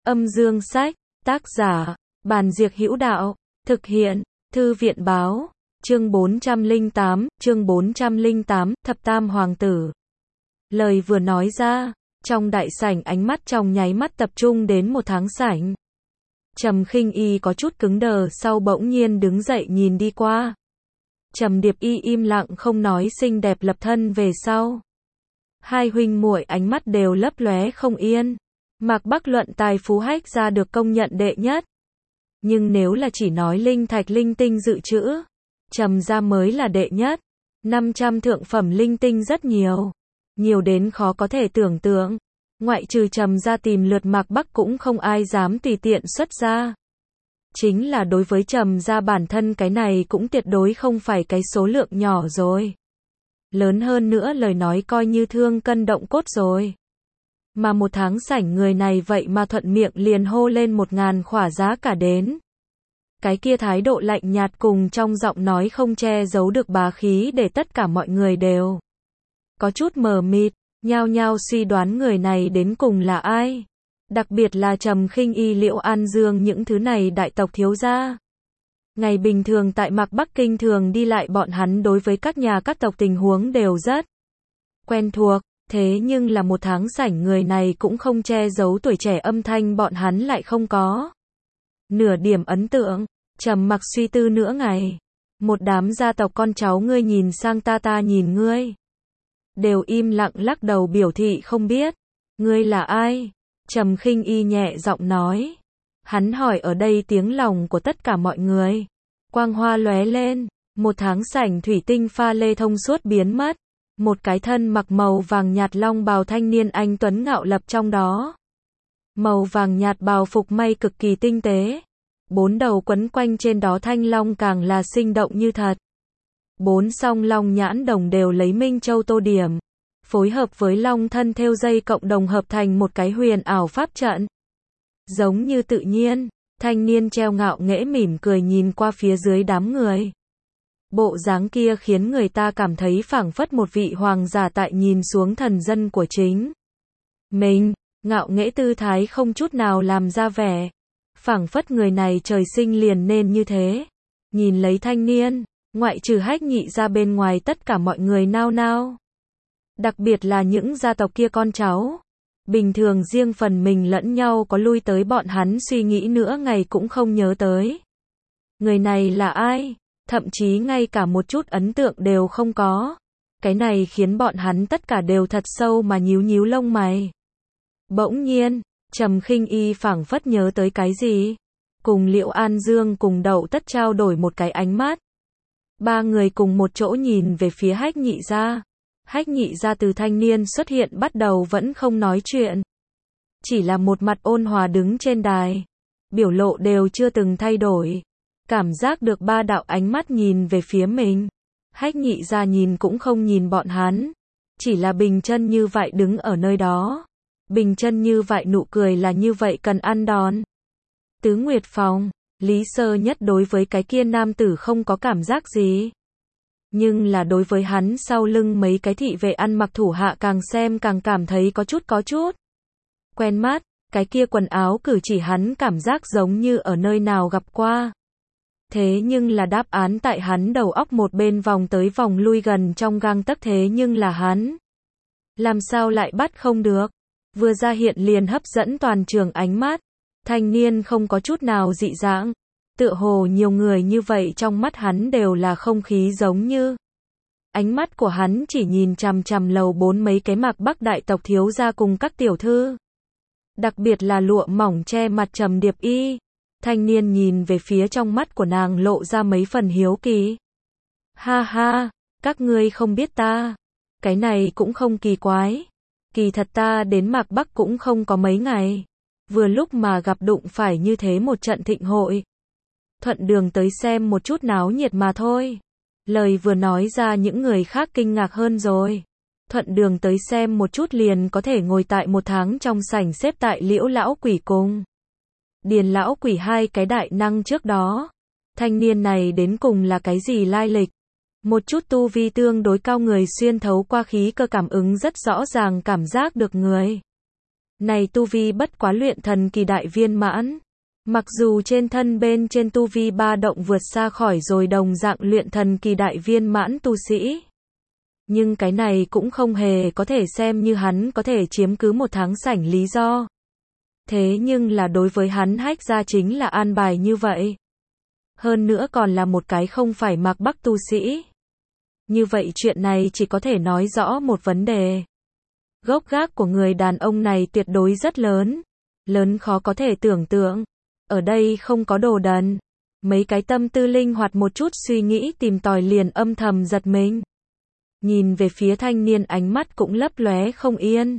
Âm dương sách, tác giả, Bàn Diệc Hữu Đạo, thực hiện, Thư viện báo, chương 408, Thập Tam Hoàng tử. Lời vừa nói ra, trong đại sảnh ánh mắt trong nháy mắt tập trung đến một tháng sảnh. Trầm Khinh Y có chút cứng đờ sau bỗng nhiên đứng dậy nhìn đi qua. Trầm Điệp Y im lặng không nói xinh đẹp lập thân về sau. Hai huynh muội ánh mắt đều lấp lóe không yên. Mạc Bắc luận tài phú hách ra được công nhận đệ nhất. Nhưng nếu là chỉ nói linh thạch linh tinh dự trữ, Trầm gia mới là đệ nhất. 500 thượng phẩm linh tinh rất nhiều. Nhiều đến khó có thể tưởng tượng. Ngoại trừ Trầm gia tìm lượt Mạc Bắc cũng không ai dám tùy tiện xuất ra. Chính là đối với Trầm gia bản thân cái này cũng tuyệt đối không phải cái số lượng nhỏ rồi. Lớn hơn nữa lời nói coi như thương cân động cốt rồi. Mà một tháng sảnh người này vậy mà thuận miệng liền hô lên 1000 khỏa giá cả đến. Cái kia thái độ lạnh nhạt cùng trong giọng nói không che giấu được bá khí để tất cả mọi người đều có chút mờ mịt, nhao nhao suy đoán người này đến cùng là ai. Đặc biệt là Trầm Khinh Y, Liễu An Dương những thứ này đại tộc thiếu gia. Ngày bình thường tại Mạc Bắc Kinh thường đi lại bọn hắn đối với các nhà các tộc tình huống đều rất quen thuộc. Thế nhưng là một tháng sảnh người này cũng không che giấu tuổi trẻ âm thanh bọn hắn lại không có nửa điểm ấn tượng. Trầm mặc suy tư nửa ngày. Một đám gia tộc con cháu ngươi nhìn sang ta, ta nhìn ngươi. Đều im lặng lắc đầu biểu thị không biết. Ngươi là ai? Trầm Khinh Y nhẹ giọng nói. Hắn hỏi ở đây tiếng lòng của tất cả mọi người. Quang hoa lóe lên. Một tháng sảnh thủy tinh pha lê thông suốt biến mất. Một cái thân mặc màu vàng nhạt long bào thanh niên anh tuấn ngạo lập trong đó. Màu vàng nhạt bào phục may cực kỳ tinh tế. 4 đầu quấn quanh trên đó thanh long càng là sinh động như thật. 4 song long nhãn đồng đều lấy minh châu tô điểm. Phối hợp với long thân thêu dây cộng đồng hợp thành một cái huyền ảo pháp trận. Giống như tự nhiên, thanh niên treo ngạo nghễ mỉm cười nhìn qua phía dưới đám người. Bộ dáng kia khiến người ta cảm thấy phảng phất một vị hoàng giả tại nhìn xuống thần dân của chính mình, ngạo nghễ tư thái không chút nào làm ra vẻ, phảng phất người này trời sinh liền nên như thế. Nhìn lấy thanh niên, ngoại trừ Hách Nhị ra bên ngoài tất cả mọi người nao nao. Đặc biệt là những gia tộc kia con cháu, bình thường riêng phần mình lẫn nhau có lui tới bọn hắn suy nghĩ nửa ngày cũng không nhớ tới. Người này là ai? Thậm chí ngay cả một chút ấn tượng đều không có. Cái này khiến bọn hắn tất cả đều thật sâu mà nhíu nhíu lông mày. Bỗng nhiên, Trầm Khinh Y phảng phất nhớ tới cái gì. Cùng Liễu An Dương cùng Đậu Tất trao đổi một cái ánh mắt. Ba người cùng một chỗ nhìn về phía Hách Nhị gia. Hách Nhị gia từ thanh niên xuất hiện bắt đầu vẫn không nói chuyện. Chỉ là một mặt ôn hòa đứng trên đài. Biểu lộ đều chưa từng thay đổi. Cảm giác được ba đạo ánh mắt nhìn về phía mình. Hách Nhị gia nhìn cũng không nhìn bọn hắn. Chỉ là bình chân như vậy đứng ở nơi đó. Bình chân như vậy nụ cười là như vậy cần ăn đòn. Tứ Nguyệt Phòng, Lý Sơ Nhất đối với cái kia nam tử không có cảm giác gì. Nhưng là đối với hắn sau lưng mấy cái thị vệ ăn mặc thủ hạ càng xem càng cảm thấy có chút quen mắt. Cái kia quần áo cử chỉ hắn cảm giác giống như ở nơi nào gặp qua. Thế nhưng là đáp án tại hắn đầu óc một bên vòng tới vòng lui gần trong gang tấc, thế nhưng là hắn làm sao lại bắt không được. Vừa ra hiện liền hấp dẫn toàn trường ánh mắt. Thanh niên không có chút nào dị dạng. Tựa hồ nhiều người như vậy trong mắt hắn đều là không khí giống như. Ánh mắt của hắn chỉ nhìn chằm chằm lầu 4 mấy cái Mạc Bắc đại tộc thiếu gia cùng các tiểu thư. Đặc biệt là lụa mỏng che mặt Trầm Điệp Y. Thanh niên nhìn về phía trong mắt của nàng lộ ra mấy phần hiếu kỳ. Ha ha, các ngươi không biết ta. Cái này cũng không kỳ quái. Kỳ thật ta đến Mạc Bắc cũng không có mấy ngày. Vừa lúc mà gặp đụng phải như thế một trận thịnh hội. Thuận đường tới xem một chút náo nhiệt mà thôi. Lời vừa nói ra những người khác kinh ngạc hơn rồi. Thuận đường tới xem một chút liền có thể ngồi tại một tháng trong sảnh xếp tại Liễu lão quỷ cùng Điền lão quỷ hai cái đại năng trước đó. Thanh niên này đến cùng là cái gì lai lịch? Một chút tu vi tương đối cao người xuyên thấu qua khí cơ cảm ứng rất rõ ràng cảm giác được người Này tu vi bất quá luyện thần kỳ đại viên mãn. Mặc dù trên thân bên trên tu vi ba động vượt xa khỏi rồi đồng dạng luyện thần kỳ đại viên mãn tu sĩ. Nhưng cái này cũng không hề có thể xem như hắn có thể chiếm cứ một tháng sảnh lý do. Thế nhưng là đối với hắn Hách gia chính là an bài như vậy. Hơn nữa còn là một cái không phải Mạc Bắc tu sĩ. Như vậy chuyện này chỉ có thể nói rõ một vấn đề. Gốc gác của người đàn ông này tuyệt đối rất lớn. Lớn khó có thể tưởng tượng. Ở đây không có đồ đần. Mấy cái tâm tư linh hoạt một chút suy nghĩ tìm tòi liền âm thầm giật mình. Nhìn về phía thanh niên ánh mắt cũng lấp lóe không yên.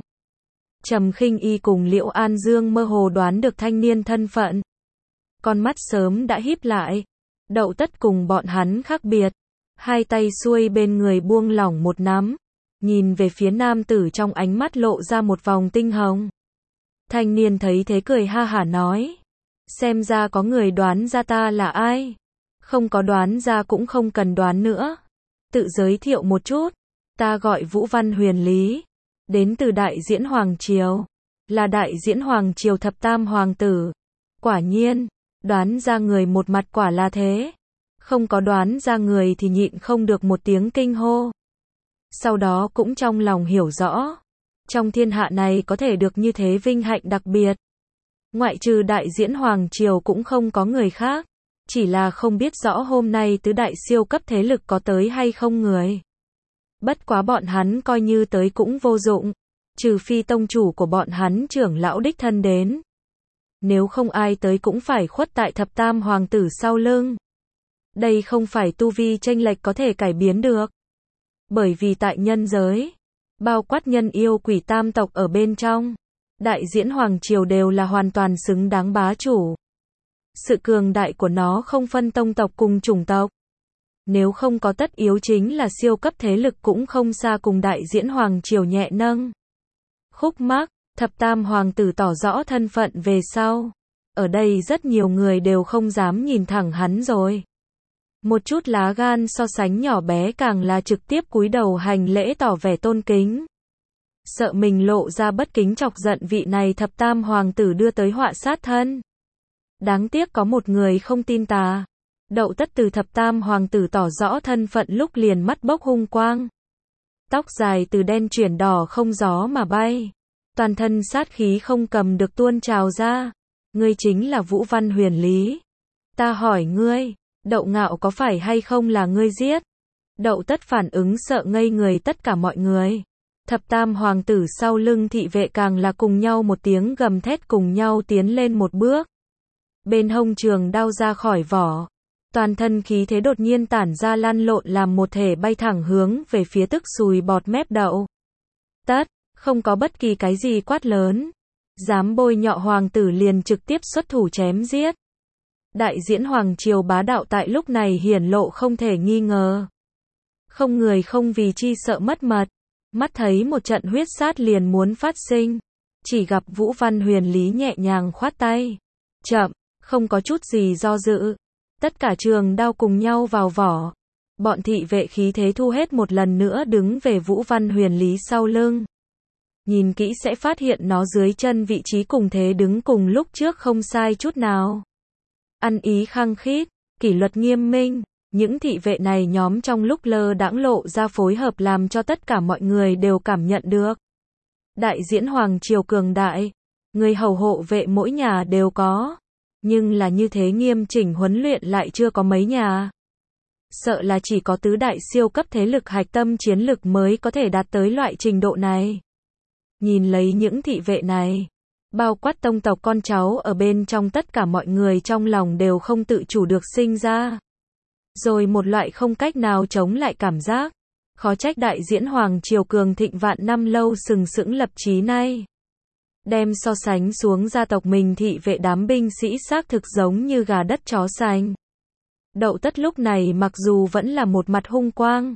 Trầm Khinh Y cùng Liễu An Dương mơ hồ đoán được thanh niên thân phận. Con mắt sớm đã híp lại. Đậu Tất cùng bọn hắn khác biệt. Hai tay xuôi bên người buông lỏng một nắm. Nhìn về phía nam tử trong ánh mắt lộ ra một vòng tinh hồng. Thanh niên thấy thế cười ha hả nói. Xem ra có người đoán ra ta là ai. Không có đoán ra cũng không cần đoán nữa. Tự giới thiệu một chút. Ta gọi Vũ Văn Huyền Lý. Đến từ Đại Diễn Hoàng Triều. Là Đại Diễn Hoàng Triều thập tam hoàng tử. Quả nhiên, đoán ra người một mặt quả là thế. Không có đoán ra người thì nhịn không được một tiếng kinh hô. Sau đó cũng trong lòng hiểu rõ. Trong thiên hạ này có thể được như thế vinh hạnh đặc biệt. Ngoại trừ Đại Diễn Hoàng Triều cũng không có người khác. Chỉ là không biết rõ hôm nay tứ đại siêu cấp thế lực có tới hay không người. Bất quá bọn hắn coi như tới cũng vô dụng. Trừ phi tông chủ của bọn hắn trưởng lão đích thân đến. Nếu không ai tới cũng phải khuất tại thập tam hoàng tử sau lưng. Đây không phải tu vi chênh lệch có thể cải biến được. Bởi vì tại nhân giới, bao quát nhân yêu quỷ tam tộc ở bên trong, Đại Diễn Hoàng Triều đều là hoàn toàn xứng đáng bá chủ. Sự cường đại của nó không phân tông tộc cùng chủng tộc. Nếu không có tất yếu chính là siêu cấp thế lực cũng không xa cùng Đại Diễn Hoàng Triều nhẹ nâng. Khúc mắc, thập tam hoàng tử tỏ rõ thân phận về sau. Ở đây rất nhiều người đều không dám nhìn thẳng hắn rồi. Một chút lá gan so sánh nhỏ bé càng là trực tiếp cúi đầu hành lễ tỏ vẻ tôn kính. Sợ mình lộ ra bất kính chọc giận vị này thập tam hoàng tử đưa tới họa sát thân. Đáng tiếc có một người không tin tà. Đậu Tất từ thập tam hoàng tử tỏ rõ thân phận lúc liền mắt bốc hung quang. Tóc dài từ đen chuyển đỏ không gió mà bay. Toàn thân sát khí không cầm được tuôn trào ra. Ngươi chính là Vũ Văn Huyền Lý. Ta hỏi ngươi, Đậu Ngạo có phải hay không là ngươi giết? Đậu Tất phản ứng sợ ngây người tất cả mọi người. Thập tam hoàng tử sau lưng thị vệ càng là cùng nhau một tiếng gầm thét cùng nhau tiến lên một bước. Bên hông trường đao ra khỏi vỏ. Toàn thân khí thế đột nhiên tản ra lăn lộn làm một thể bay thẳng hướng về phía tức sùi bọt mép Đậu Tất, không có bất kỳ cái gì quát lớn. Dám bôi nhọ hoàng tử liền trực tiếp xuất thủ chém giết. Đại Diễn Hoàng Triều bá đạo tại lúc này hiển lộ không thể nghi ngờ. Không người không vì chi sợ mất mật. Mắt thấy một trận huyết sát liền muốn phát sinh. Chỉ gặp Vũ Văn Huyền Lý nhẹ nhàng khoát tay. Chậm, không có chút gì do dự. Tất cả trường đao cùng nhau vào vỏ. Bọn thị vệ khí thế thu hết một lần nữa đứng về Vũ Văn Huyền Lý sau lưng. Nhìn kỹ sẽ phát hiện nó dưới chân vị trí cùng thế đứng cùng lúc trước không sai chút nào. Ăn ý khăng khít, kỷ luật nghiêm minh. Những thị vệ này nhóm trong lúc lơ đãng lộ ra phối hợp làm cho tất cả mọi người đều cảm nhận được. Đại Diễn Hoàng Triều cường đại. Người hầu hộ vệ mỗi nhà đều có. Nhưng là như thế nghiêm chỉnh huấn luyện lại chưa có mấy nhà. Sợ là chỉ có tứ đại siêu cấp thế lực hạch tâm chiến lực mới có thể đạt tới loại trình độ này. Nhìn lấy những thị vệ này, bao quát tông tộc con cháu ở bên trong tất cả mọi người trong lòng đều không tự chủ được sinh ra. Rồi một loại không cách nào chống lại cảm giác. Khó trách Đại Diễn Hoàng Triều cường thịnh vạn năm lâu sừng sững lập chí nay. Đem so sánh xuống gia tộc mình thị vệ đám binh sĩ xác thực giống như gà đất chó sành. Đậu Tất lúc này mặc dù vẫn là một mặt hung quang.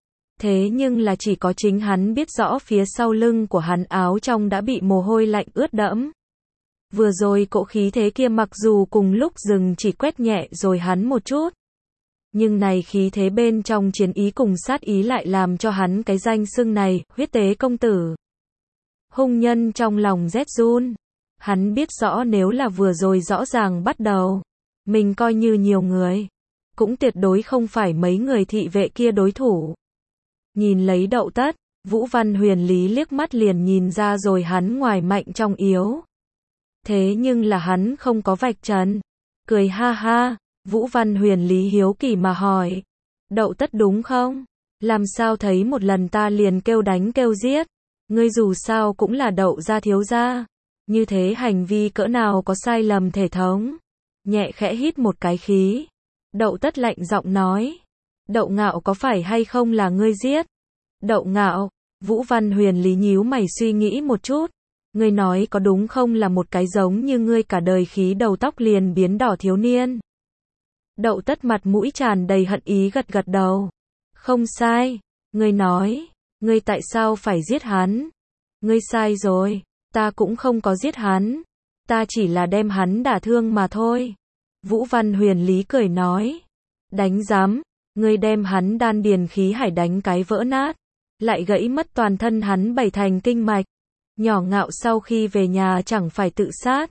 Thế nhưng là chỉ có chính hắn biết rõ phía sau lưng của hắn áo trong đã bị mồ hôi lạnh ướt đẫm. Vừa rồi cỗ khí thế kia mặc dù cùng lúc dừng chỉ quét nhẹ rồi hắn một chút. Nhưng này khí thế bên trong chiến ý cùng sát ý lại làm cho hắn cái danh xưng này, huyết tế công tử. Hung nhân trong lòng rét run. Hắn biết rõ nếu là vừa rồi rõ ràng bắt đầu, mình coi như nhiều người, cũng tuyệt đối không phải mấy người thị vệ kia đối thủ. Nhìn lấy Đậu Tất, Vũ Văn Huyền Lý liếc mắt liền nhìn ra rồi hắn ngoài mạnh trong yếu. Thế nhưng là hắn không có vạch trần. Cười ha ha, Vũ Văn Huyền Lý hiếu kỳ mà hỏi. Đậu Tất đúng không? Làm sao thấy một lần ta liền kêu đánh kêu giết? Ngươi dù sao cũng là Đậu gia thiếu gia. Như thế hành vi cỡ nào có sai lầm thể thống? Nhẹ khẽ hít một cái khí. Đậu Tất lạnh giọng nói. Đậu Ngạo có phải hay không là ngươi giết? Đậu Ngạo, Vũ Văn Huyền Lý nhíu mày suy nghĩ một chút. Ngươi nói có đúng không là một cái giống như ngươi cả đời khí đầu tóc liền biến đỏ thiếu niên. Đậu Tất mặt mũi tràn đầy hận ý gật gật đầu. Không sai, ngươi nói, ngươi tại sao phải giết hắn? Ngươi sai rồi, ta cũng không có giết hắn. Ta chỉ là đem hắn đả thương mà thôi. Vũ Văn Huyền Lý cười nói. Đánh giám, ngươi đem hắn đan điền khí hải đánh cái vỡ nát. Lại gãy mất toàn thân hắn 7 thành kinh mạch. Nhỏ Ngạo sau khi về nhà chẳng phải tự sát.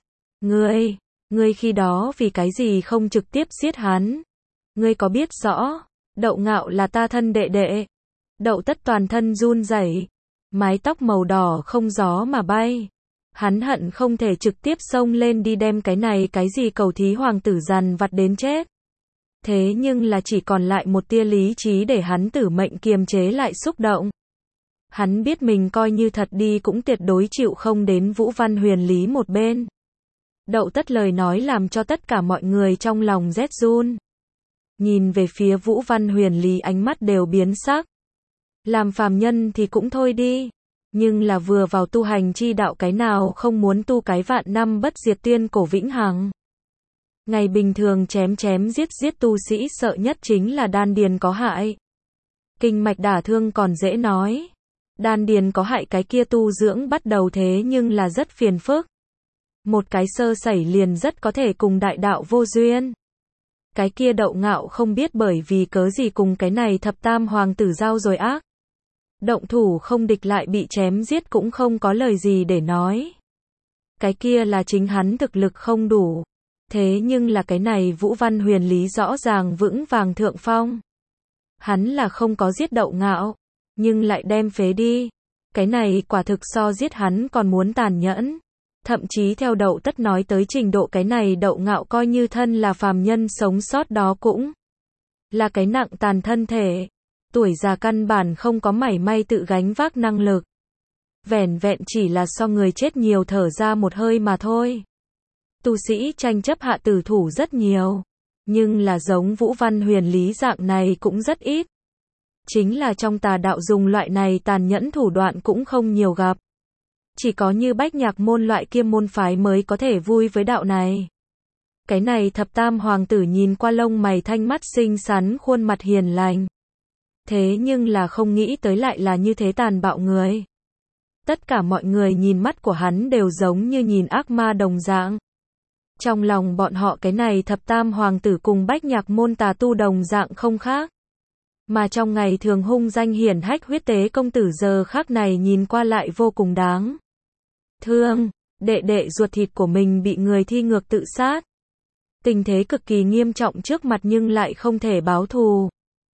Ngươi khi đó vì cái gì không trực tiếp giết hắn? Ngươi có biết rõ, Đậu Ngạo là ta thân đệ đệ. Đậu Tất toàn thân run rẩy, mái tóc màu đỏ không gió mà bay. Hắn hận không thể trực tiếp xông lên đi đem cái gì cầu thí hoàng tử dằn vặt đến chết. Thế nhưng là chỉ còn lại một tia lý trí để hắn tử mệnh kiềm chế lại xúc động. Hắn biết mình coi như thật đi cũng tuyệt đối chịu không đến Vũ Văn Huyền Lý một bên. Đậu Tất lời nói làm cho tất cả mọi người trong lòng rét run. Nhìn về phía Vũ Văn Huyền Lý ánh mắt đều biến sắc. Làm phàm nhân thì cũng thôi đi. Nhưng là vừa vào tu hành chi đạo cái nào không muốn tu cái vạn năm bất diệt tiên cổ vĩnh hằng. Ngày bình thường chém giết tu sĩ sợ nhất chính là đan điền có hại. Kinh mạch đả thương còn dễ nói. Đan điền có hại cái kia tu dưỡng bắt đầu thế nhưng là rất phiền phức. Một cái sơ sẩy liền rất có thể cùng đại đạo vô duyên. Cái kia Đậu Ngạo không biết bởi vì cớ gì cùng cái này thập tam hoàng tử giao rồi ác. Động thủ không địch lại bị chém giết cũng không có lời gì để nói. Cái kia là chính hắn thực lực không đủ. Thế nhưng là cái này Vũ Văn Huyền Lý rõ ràng vững vàng thượng phong. Hắn là không có giết Đậu Ngạo, nhưng lại đem phế đi. Cái này quả thực so giết hắn còn muốn tàn nhẫn. Thậm chí theo Đậu Tất nói tới trình độ cái này Đậu Ngạo coi như thân là phàm nhân sống sót đó cũng là cái nặng tàn thân thể. Tuổi già căn bản không có mảy may tự gánh vác năng lực. Vẻn vẹn chỉ là so người chết nhiều thở ra một hơi mà thôi. Tu sĩ tranh chấp hạ tử thủ rất nhiều. Nhưng là giống Vũ Văn Huyền Lý dạng này cũng rất ít. Chính là trong tà đạo dùng loại này tàn nhẫn thủ đoạn cũng không nhiều gặp. Chỉ có như Bách Nhạc môn loại kia môn phái mới có thể vui với đạo này. Cái này thập tam hoàng tử nhìn qua lông mày thanh mắt xinh xắn khuôn mặt hiền lành. Thế nhưng là không nghĩ tới lại là như thế tàn bạo người. Tất cả mọi người nhìn mắt của hắn đều giống như nhìn ác ma đồng dạng. Trong lòng bọn họ cái này thập tam hoàng tử cùng Bách Nhạc môn tà tu đồng dạng không khác. Mà trong ngày thường hung danh hiển hách huyết tế công tử giờ khác này nhìn qua lại vô cùng đáng thương. Đệ đệ ruột thịt của mình bị người thi ngược tự sát. Tình thế cực kỳ nghiêm trọng trước mặt nhưng lại không thể báo thù.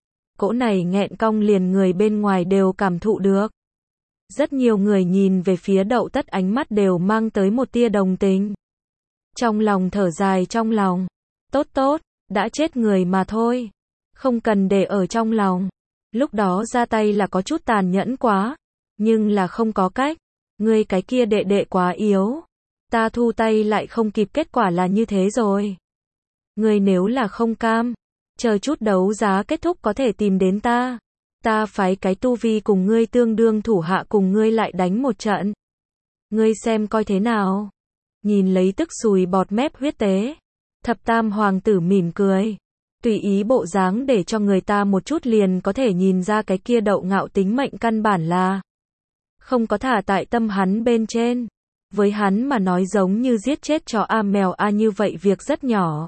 Cỗ này nghẹn cong liền người bên ngoài đều cảm thụ được. Rất nhiều người nhìn về phía Đậu Tất ánh mắt đều mang tới một tia đồng tình. Trong lòng thở dài trong lòng. Tốt, đã chết người mà thôi. Không cần để ở trong lòng. Lúc đó ra tay là có chút tàn nhẫn quá. Nhưng là không có cách. Ngươi cái kia đệ đệ quá yếu. Ta thu tay lại không kịp kết quả là như thế rồi. Ngươi nếu là không cam. Chờ chút đấu giá kết thúc có thể tìm đến ta. Ta phái cái tu vi cùng ngươi tương đương thủ hạ cùng ngươi lại đánh một trận. Ngươi xem coi thế nào. Nhìn lấy tức sùi bọt mép huyết tế. Thập tam hoàng tử mỉm cười. Tùy ý bộ dáng để cho người ta một chút liền có thể nhìn ra cái kia Đậu Ngạo tính mệnh căn bản là không có thả tại tâm hắn bên trên. Với hắn mà nói giống như giết chết chó mèo như vậy việc rất nhỏ.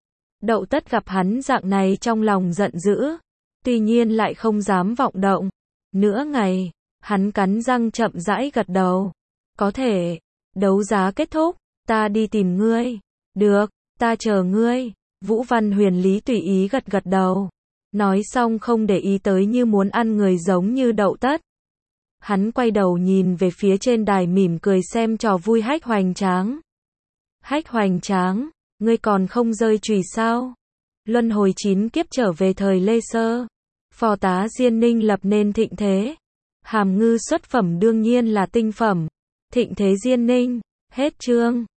Đậu Tất gặp hắn dạng này trong lòng giận dữ. Tuy nhiên lại không dám vọng động. Nửa ngày, hắn cắn răng chậm rãi gật đầu. Có thể. Đấu giá kết thúc, ta đi tìm ngươi. Được, ta chờ ngươi. Vũ Văn Huyền Lý tùy ý gật gật đầu. Nói xong không để ý tới như muốn ăn người giống như đậu tất. Hắn quay đầu nhìn về phía trên đài mỉm cười xem trò vui Hách Hoành Tráng. Hách Hoành Tráng, ngươi còn không rơi chùy sao? Luân hồi 9 kiếp trở về thời Lê Sơ. Phò tá Diên Ninh lập nên thịnh thế. Hàm ngư xuất phẩm đương nhiên là tinh phẩm. Thịnh thế Diên Ninh. Hết chương.